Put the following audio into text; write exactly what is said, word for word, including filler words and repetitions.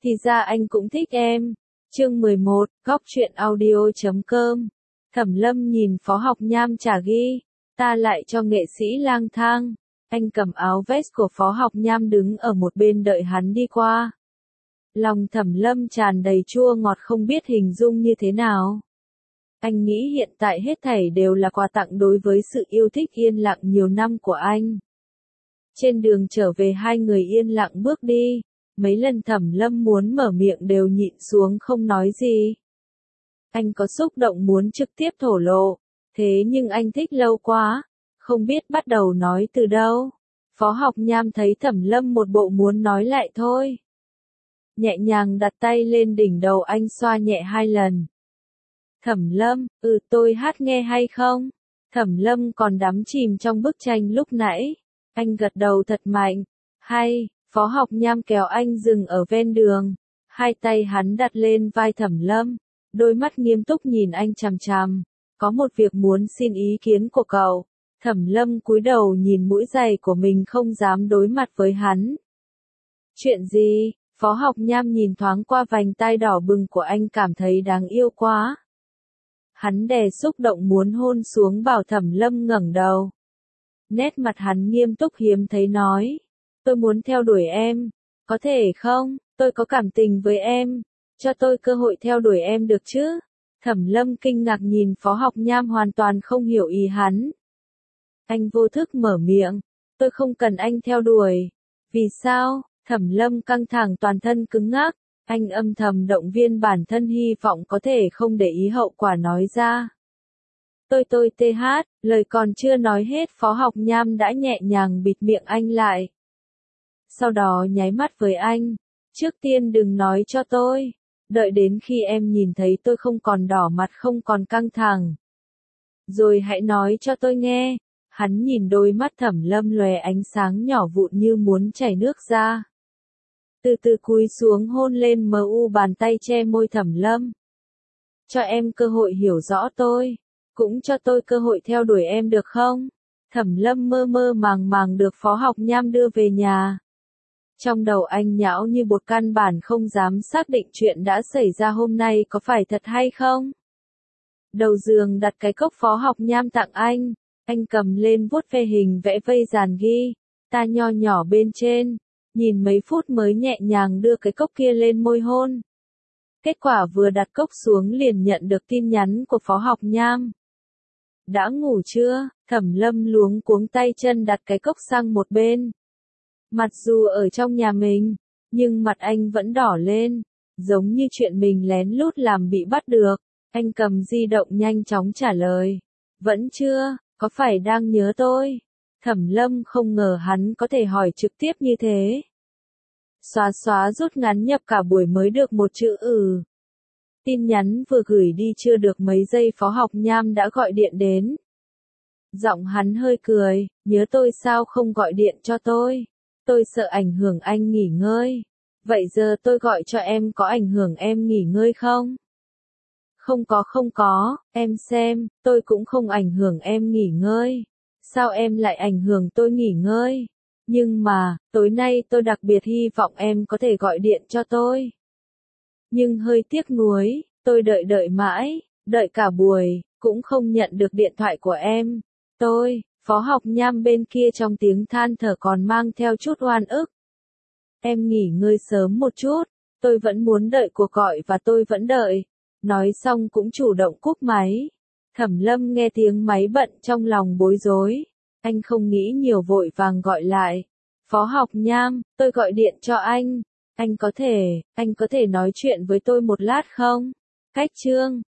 Thì ra anh cũng thích em. Chương mười một, góc truyện audio chấm com. Thẩm Lâm nhìn Phó Học Nham trả ghi, ta lại cho nghệ sĩ lang thang. Anh cầm áo vest của Phó Học Nham đứng ở một bên đợi hắn đi qua. Lòng Thẩm Lâm tràn đầy chua ngọt không biết hình dung như thế nào. Anh nghĩ hiện tại hết thảy đều là quà tặng đối với sự yêu thích yên lặng nhiều năm của anh. Trên đường trở về hai người yên lặng bước đi, mấy lần Thẩm Lâm muốn mở miệng đều nhịn xuống không nói gì. Anh có xúc động muốn trực tiếp thổ lộ, thế nhưng anh thích lâu quá, không biết bắt đầu nói từ đâu. Phó Học Nham thấy Thẩm Lâm một bộ muốn nói lại thôi. Nhẹ nhàng đặt tay lên đỉnh đầu anh xoa nhẹ hai lần. Thẩm Lâm, ừ tôi hát nghe hay không? Thẩm Lâm còn đắm chìm trong bức tranh lúc nãy. Anh gật đầu thật mạnh. Hay, Phó Học Nham kéo anh dừng ở ven đường. Hai tay hắn đặt lên vai Thẩm Lâm. Đôi mắt nghiêm túc nhìn anh chằm chằm. Có một việc muốn xin ý kiến của cậu. Thẩm Lâm cúi đầu nhìn mũi giày của mình không dám đối mặt với hắn. Chuyện gì? Phó Học Nham nhìn thoáng qua vành tai đỏ bừng của anh cảm thấy đáng yêu quá. Hắn đè xúc động muốn hôn xuống bảo Thẩm Lâm ngẩng đầu. Nét mặt hắn nghiêm túc hiếm thấy nói. Tôi muốn theo đuổi em. Có thể không? Tôi có cảm tình với em. Cho tôi cơ hội theo đuổi em được chứ? Thẩm Lâm kinh ngạc nhìn Phó Học Nham hoàn toàn không hiểu ý hắn. Anh vô thức mở miệng. Tôi không cần anh theo đuổi. Vì sao? Thẩm Lâm căng thẳng toàn thân cứng ngắc. Anh âm thầm động viên bản thân hy vọng có thể không để ý hậu quả nói ra. Tôi tôi tê hát, lời còn chưa nói hết Phó Học Nham đã nhẹ nhàng bịt miệng anh lại. Sau đó nháy mắt với anh. Trước tiên đừng nói cho tôi. Đợi đến khi em nhìn thấy tôi không còn đỏ mặt không còn căng thẳng. Rồi hãy nói cho tôi nghe. Hắn nhìn đôi mắt Thẩm Lâm lóe ánh sáng nhỏ vụn như muốn chảy nước ra. Từ từ cúi xuống hôn lên mờ u bàn tay che môi Thẩm Lâm. Cho em cơ hội hiểu rõ tôi. Cũng cho tôi cơ hội theo đuổi em được không? Thẩm Lâm mơ mơ màng màng được Phó Học Nham đưa về nhà. Trong đầu anh nhão như bột căn bản không dám xác định chuyện đã xảy ra hôm nay có phải thật hay không. Đầu giường đặt cái cốc Phó Học Nham tặng anh. Anh cầm lên vuốt ve hình vẽ vây dàn ghi. Ta nho nhỏ bên trên. Nhìn mấy phút mới nhẹ nhàng đưa cái cốc kia lên môi hôn. Kết quả vừa đặt cốc xuống liền nhận được tin nhắn của Phó Học Nham. Đã ngủ chưa? Thẩm Lâm luống cuống tay chân đặt cái cốc sang một bên. Mặc dù ở trong nhà mình, nhưng mặt anh vẫn đỏ lên, giống như chuyện mình lén lút làm bị bắt được. Anh cầm di động nhanh chóng trả lời. Vẫn chưa, có phải đang nhớ tôi? Thẩm Lâm không ngờ hắn có thể hỏi trực tiếp như thế. Xóa xóa rút ngắn nhập cả buổi mới được một chữ ừ. Tin nhắn vừa gửi đi chưa được mấy giây Phó Học Nham đã gọi điện đến. Giọng hắn hơi cười, nhớ tôi sao không gọi điện cho tôi? Tôi sợ ảnh hưởng anh nghỉ ngơi. Vậy giờ tôi gọi cho em có ảnh hưởng em nghỉ ngơi không? Không có không có, em xem, tôi cũng không ảnh hưởng em nghỉ ngơi. Sao em lại ảnh hưởng tôi nghỉ ngơi? Nhưng mà, tối nay tôi đặc biệt hy vọng em có thể gọi điện cho tôi. Nhưng hơi tiếc nuối, tôi đợi đợi mãi, đợi cả buổi, cũng không nhận được điện thoại của em. Tôi, Phó Học Nham bên kia trong tiếng than thở còn mang theo chút oan ức. Em nghỉ ngơi sớm một chút, tôi vẫn muốn đợi cuộc gọi và tôi vẫn đợi. Nói xong cũng chủ động cúp máy. Thẩm Lâm nghe tiếng máy bận trong lòng bối rối. Anh không nghĩ nhiều vội vàng gọi lại. Phó Học Nham, tôi gọi điện cho anh. Anh có thể, anh có thể nói chuyện với tôi một lát không? Cách chương.